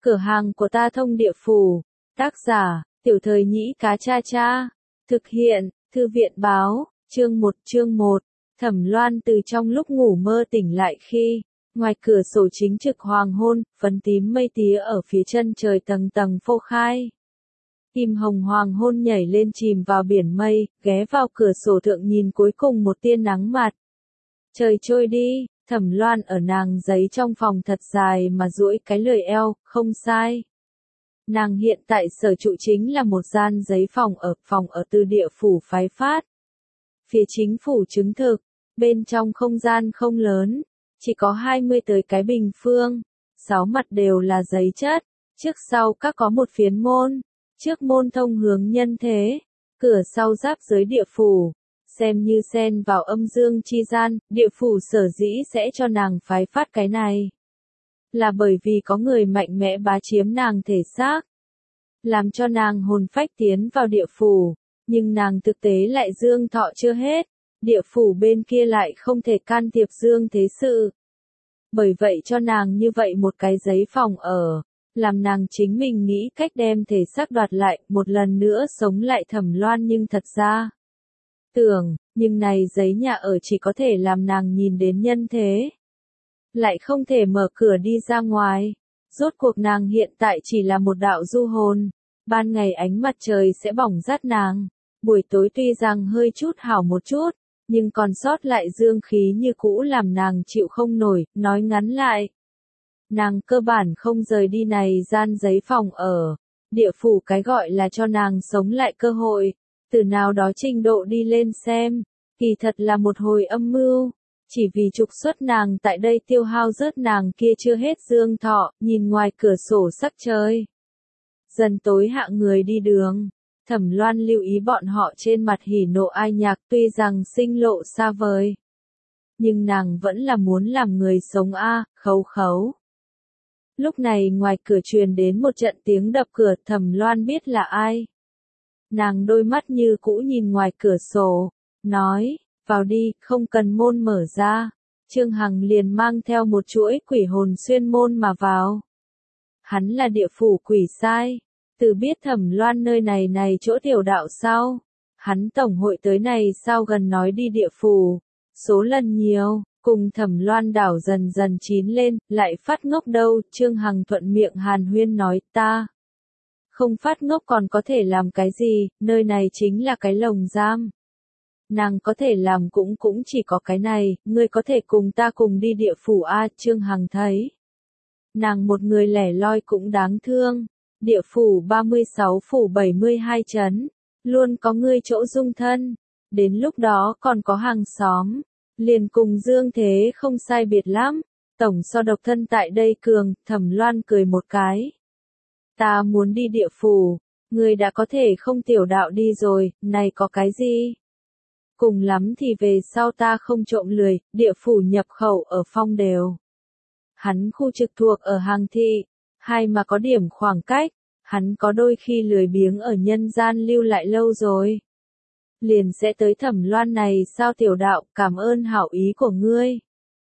Cửa hàng của ta thông địa phủ. Tác giả, Tiểu Thời Nhĩ Cá Cha Cha. Thực hiện, Thư viện báo, chương 1. Thẩm Loan từ trong lúc ngủ mơ tỉnh lại khi, ngoài cửa sổ chính trực hoàng hôn, phấn tím mây tía ở phía chân trời tầng tầng phô khai. Kim hồng hoàng hôn nhảy lên chìm vào biển mây, ghé vào cửa sổ thượng nhìn cuối cùng một tia nắng mặt. Trời trôi đi, Thẩm Loan ở nàng giấy trong phòng thật dài mà duỗi cái lười eo, không sai. Nàng hiện tại sở trụ chính là một gian giấy phòng ở từ địa phủ phái phát. Phía chính phủ chứng thực, bên trong không gian không lớn, chỉ có 20 tới cái bình phương, 6 mặt đều là giấy chất, trước sau các có một phiến môn, trước môn thông hướng nhân thế, cửa sau giáp giới địa phủ. Xem như xen vào âm dương chi gian, địa phủ sở dĩ sẽ cho nàng phái phát cái này. Là bởi vì có người mạnh mẽ bá chiếm nàng thể xác. Làm cho nàng hồn phách tiến vào địa phủ, nhưng nàng thực tế lại dương thọ chưa hết. Địa phủ bên kia lại không thể can thiệp dương thế sự. Bởi vậy cho nàng như vậy một cái giấy phòng ở, làm nàng chính mình nghĩ cách đem thể xác đoạt lại, một lần nữa sống lại Thẩm Loan nhưng thật ra. Tưởng, nhưng này giấy nhà ở chỉ có thể làm nàng nhìn đến nhân thế. Lại không thể mở cửa đi ra ngoài. Rốt cuộc nàng hiện tại chỉ là một đạo du hồn. Ban ngày ánh mặt trời sẽ bỏng rát nàng. Buổi tối tuy rằng hơi chút hảo một chút, nhưng còn sót lại dương khí như cũ làm nàng chịu không nổi, nói ngắn lại. Nàng cơ bản không rời đi này gian giấy phòng ở. Địa phủ cái gọi là cho nàng sống lại cơ hội. Từ nào đó trình độ đi lên xem, kỳ thật là một hồi âm mưu, chỉ vì trục xuất nàng tại đây tiêu hao rớt nàng kia chưa hết dương thọ, nhìn ngoài cửa sổ sắc trời. Dần tối hạ người đi đường, Thẩm Loan lưu ý bọn họ trên mặt hỉ nộ ai nhạc tuy rằng sinh lộ xa vời. Nhưng nàng vẫn là muốn làm người sống khấu khấu. Lúc này ngoài cửa truyền đến một trận tiếng đập cửa, Thẩm Loan biết là ai. Nàng đôi mắt như cũ nhìn ngoài cửa sổ, nói, vào đi, không cần môn mở ra. Trương Hằng liền mang theo một chuỗi quỷ hồn xuyên môn mà vào. Hắn là địa phủ quỷ sai, từ biết Thẩm Loan nơi này chỗ tiểu đạo sao. Hắn tổng hội tới này sao gần nói đi địa phủ, số lần nhiều, cùng Thẩm Loan đảo dần dần chín lên, lại phát ngốc đâu. Trương Hằng thuận miệng hàn huyên nói, ta không phát ngốc còn có thể làm cái gì, nơi này chính là cái lồng giam. Nàng có thể làm cũng chỉ có cái này, ngươi có thể cùng ta cùng đi địa phủ Trương Hằng thấy. Nàng một người lẻ loi cũng đáng thương, địa phủ 36 phủ 72 trấn, luôn có ngươi chỗ dung thân, đến lúc đó còn có hàng xóm, liền cùng dương thế không sai biệt lắm, tổng so độc thân tại đây cường. Thẩm Loan cười một cái. Ta muốn đi địa phủ, ngươi đã có thể không tiểu đạo đi rồi, này có cái gì? Cùng lắm thì về sau ta không trộm lười, địa phủ nhập khẩu ở Phong đều. Hắn khu trực thuộc ở Hàng Thị, hai mà có điểm khoảng cách, hắn có đôi khi lười biếng ở nhân gian lưu lại lâu rồi. Liền sẽ tới Thẩm Loan này sao tiểu đạo, cảm ơn hảo ý của ngươi.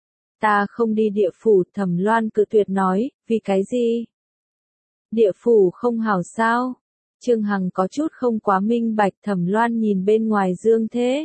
Ta không đi địa phủ, Thẩm Loan cự tuyệt nói, vì cái gì? Địa phủ không hảo sao? Trương Hằng có chút không quá minh bạch. Thẩm Loan nhìn bên ngoài dương thế.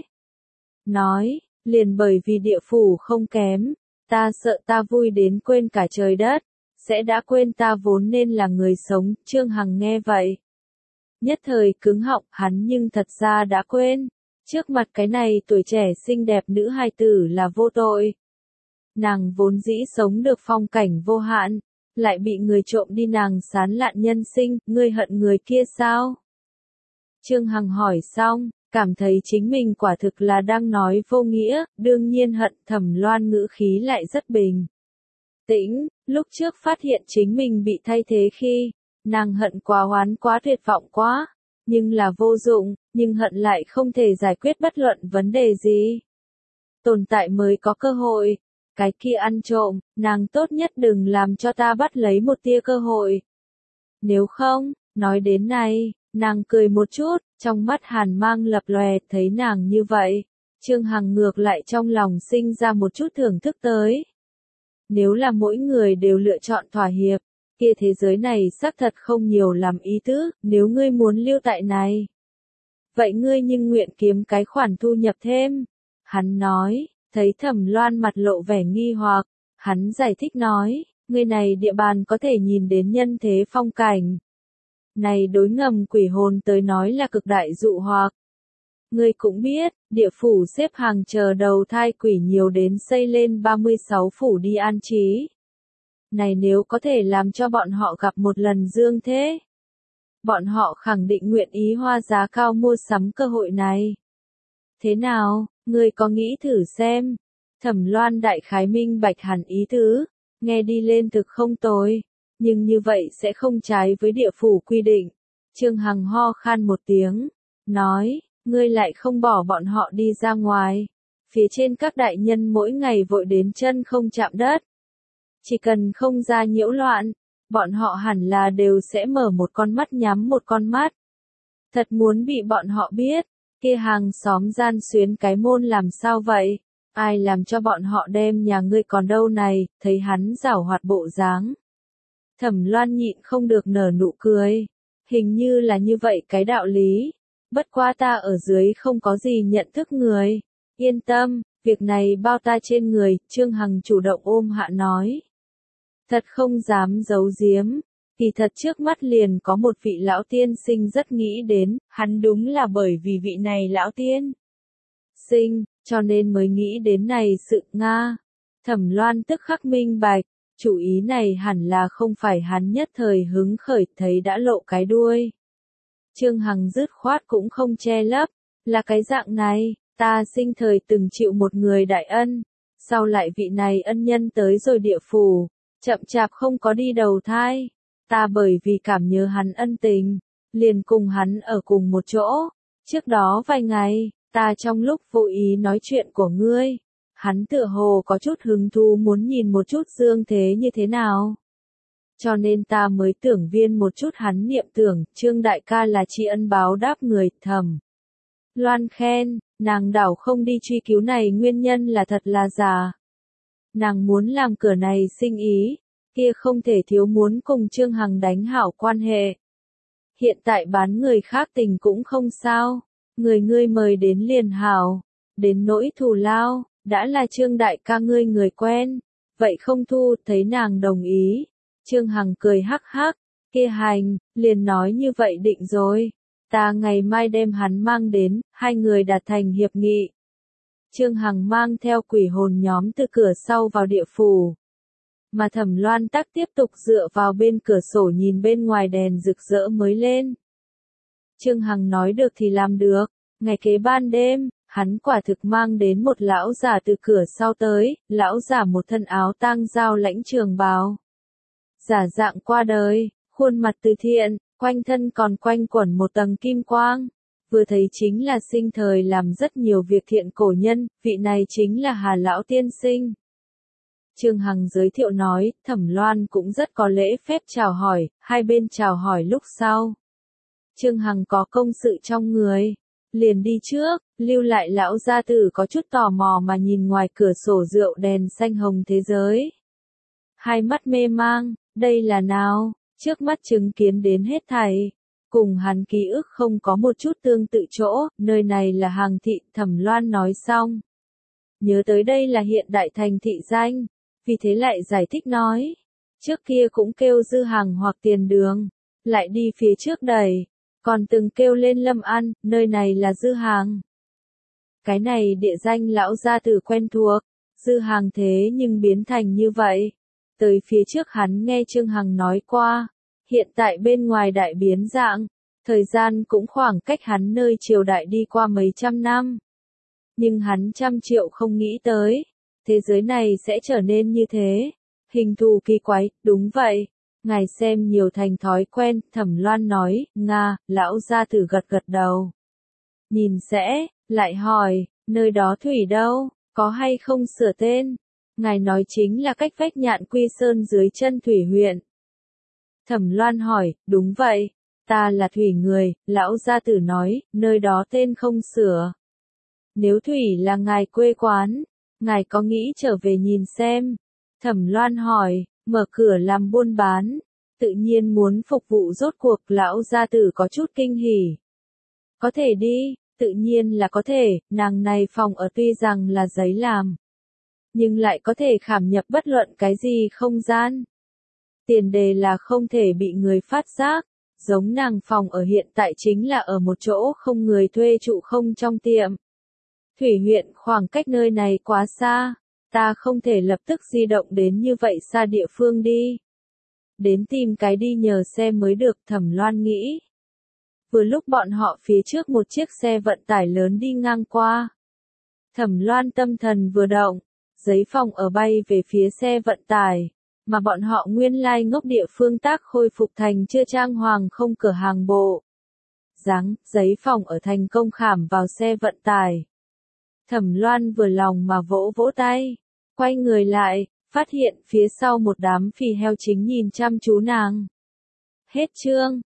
Nói, liền bởi vì địa phủ không kém, ta sợ ta vui đến quên cả trời đất, sẽ đã quên ta vốn nên là người sống. Trương Hằng nghe vậy. Nhất thời cứng họng, hắn nhưng thật ra đã quên. Trước mặt cái này tuổi trẻ xinh đẹp nữ hài tử là vô tội. Nàng vốn dĩ sống được phong cảnh vô hạn. Lại bị người trộm đi nàng sán lạn nhân sinh, ngươi hận người kia sao? Trương Hằng hỏi xong, cảm thấy chính mình quả thực là đang nói vô nghĩa, đương nhiên hận. Thẩm Loan ngữ khí lại rất bình tĩnh, lúc trước phát hiện chính mình bị thay thế khi, nàng hận quá hoán quá tuyệt vọng quá, nhưng là vô dụng, nhưng hận lại không thể giải quyết bất luận vấn đề gì. Tồn tại mới có cơ hội. Cái kia ăn trộm, nàng tốt nhất đừng làm cho ta bắt lấy một tia cơ hội. Nếu không, nói đến này, nàng cười một chút, trong mắt hàn mang lập lòe, thấy nàng như vậy. Trương Hằng ngược lại trong lòng sinh ra một chút thưởng thức tới. Nếu là mỗi người đều lựa chọn thỏa hiệp, kia thế giới này xác thật không nhiều làm ý tứ, nếu ngươi muốn lưu tại này. Vậy ngươi nhưng nguyện kiếm cái khoản thu nhập thêm. Hắn nói, thấy Thẩm Loan mặt lộ vẻ nghi hoặc, hắn giải thích nói, ngươi này địa bàn có thể nhìn đến nhân thế phong cảnh. Này đối ngầm quỷ hồn tới nói là cực đại dụ hoặc. Ngươi cũng biết, địa phủ xếp hàng chờ đầu thai quỷ nhiều đến xây lên 36 phủ đi an trí. Này nếu có thể làm cho bọn họ gặp một lần dương thế, bọn họ khẳng định nguyện ý hoa giá cao mua sắm cơ hội này. Thế nào, ngươi có nghĩ thử xem? Thẩm Loan đại khái minh bạch hẳn ý tứ, nghe đi lên thực không tồi, nhưng như vậy sẽ không trái với địa phủ quy định. Trương Hằng ho khan một tiếng, nói, ngươi lại không bỏ bọn họ đi ra ngoài. Phía trên các đại nhân mỗi ngày vội đến chân không chạm đất. Chỉ cần không ra nhiễu loạn, bọn họ hẳn là đều sẽ mở một con mắt nhắm một con mắt. Thật muốn bị bọn họ biết, kia hàng xóm gian xuyến cái môn làm sao vậy? Ai làm cho bọn họ đem nhà ngươi còn đâu này, thấy hắn giảo hoạt bộ dáng. Thẩm Loan nhịn không được nở nụ cười. Hình như là như vậy cái đạo lý. Bất quá ta ở dưới không có gì nhận thức người. Yên tâm, việc này bao ta trên người, Trương Hằng chủ động ôm hạ nói. Thật không dám giấu giếm, kỳ thật trước mắt liền có một vị lão tiên sinh rất nghĩ đến, hắn đúng là bởi vì vị này lão tiên sinh, cho nên mới nghĩ đến này sự Nga. Thẩm Loan tức khắc minh bạch, chủ ý này hẳn là không phải hắn nhất thời hứng khởi thấy đã lộ cái đuôi. Trương Hằng dứt khoát cũng không che lấp, là cái dạng này, ta sinh thời từng chịu một người đại ân, sau lại vị này ân nhân tới rồi địa phủ. Chậm chạp không có đi đầu thai, ta bởi vì cảm nhớ hắn ân tình, liền cùng hắn ở cùng một chỗ. Trước đó vài ngày, ta trong lúc vô ý nói chuyện của ngươi, hắn tựa hồ có chút hứng thú muốn nhìn một chút dương thế như thế nào. Cho nên ta mới tưởng viên một chút hắn niệm tưởng, Trương đại ca là tri ân báo đáp người. Thẩm Loan khen, nàng đảo không đi truy cứu này nguyên nhân là thật là giả. Nàng muốn làm cửa này sinh ý, kia không thể thiếu muốn cùng Trương Hằng đánh hảo quan hệ. Hiện tại bán người khác tình cũng không sao, người ngươi mời đến liền hảo, đến nỗi thù lao, đã là Trương đại ca ngươi người quen, vậy không thu, thấy nàng đồng ý. Trương Hằng cười hắc hắc, kia hành, liền nói như vậy định rồi, ta ngày mai đem hắn mang đến, hai người đạt thành hiệp nghị. Trương Hằng mang theo quỷ hồn nhóm từ cửa sau vào địa phủ. Mà Thẩm Loan Tắc tiếp tục dựa vào bên cửa sổ nhìn bên ngoài đèn rực rỡ mới lên. Trương Hằng nói được thì làm được, ngày kế ban đêm, hắn quả thực mang đến một lão già từ cửa sau tới, lão già một thân áo tang dao lãnh trường bào. Giả dạng qua đời, khuôn mặt từ thiện, quanh thân còn quanh quẩn một tầng kim quang. Vừa thấy chính là sinh thời làm rất nhiều việc thiện cổ nhân, vị này chính là Hà Lão Tiên Sinh. Trương Hằng giới thiệu nói, Thẩm Loan cũng rất có lễ phép chào hỏi, hai bên chào hỏi lúc sau. Trương Hằng có công sự trong người, liền đi trước, lưu lại lão gia tử có chút tò mò mà nhìn ngoài cửa sổ rượu đèn xanh hồng thế giới. Hai mắt mê mang, đây là nào, trước mắt chứng kiến đến hết thảy. Cùng hắn ký ức không có một chút tương tự chỗ, nơi này là Hàng thị, Thẩm Loan nói xong. Nhớ tới đây là hiện đại thành thị danh, vì thế lại giải thích nói. Trước kia cũng kêu Dư Hàng hoặc Tiền Đường, lại đi phía trước đẩy, còn từng kêu lên Lâm An, nơi này là Dư Hàng. Cái này địa danh lão gia tử quen thuộc, Dư Hàng thế nhưng biến thành như vậy. Tới phía trước hắn nghe Trương Hằng nói qua. Hiện tại bên ngoài đại biến dạng, thời gian cũng khoảng cách hắn nơi triều đại đi qua mấy trăm năm. Nhưng hắn trăm triệu không nghĩ tới, thế giới này sẽ trở nên như thế. Hình thù kỳ quái, đúng vậy. Ngài xem nhiều thành thói quen, Thẩm Loan nói, Nga, lão gia tử gật gật đầu. Nhìn sẽ, lại hỏi, nơi đó thủy đâu, có hay không sửa tên? Ngài nói chính là cách vách Nhạn Quy Sơn dưới chân thủy huyện. Thẩm Loan hỏi, đúng vậy, ta là thủy người, lão gia tử nói, nơi đó tên không sửa. Nếu thủy là ngài quê quán, ngài có nghĩ trở về nhìn xem? Thẩm Loan hỏi, mở cửa làm buôn bán, tự nhiên muốn phục vụ rốt cuộc lão gia tử có chút kinh hỉ. Có thể đi, tự nhiên là có thể, nàng này phòng ở tuy rằng là giấy làm. Nhưng lại có thể khảm nhập bất luận cái gì không gian. Tiền đề là không thể bị người phát giác, giống nàng phòng ở hiện tại chính là ở một chỗ không người thuê trụ không trong tiệm. Thủy huyện khoảng cách nơi này quá xa, ta không thể lập tức di động đến như vậy xa địa phương đi. Đến tìm cái đi nhờ xe mới được, Thẩm Loan nghĩ. Vừa lúc bọn họ phía trước một chiếc xe vận tải lớn đi ngang qua. Thẩm Loan tâm thần vừa động, giấy phòng ở bay về phía xe vận tải, mà bọn họ nguyên lai ngốc địa phương tác khôi phục thành chưa trang hoàng không cửa hàng bộ. Giấy phòng ở thành công khảm vào xe vận tải. Thẩm Loan vừa lòng mà vỗ vỗ tay, quay người lại, phát hiện phía sau một đám phì heo chính nhìn chăm chú nàng. Hết chương.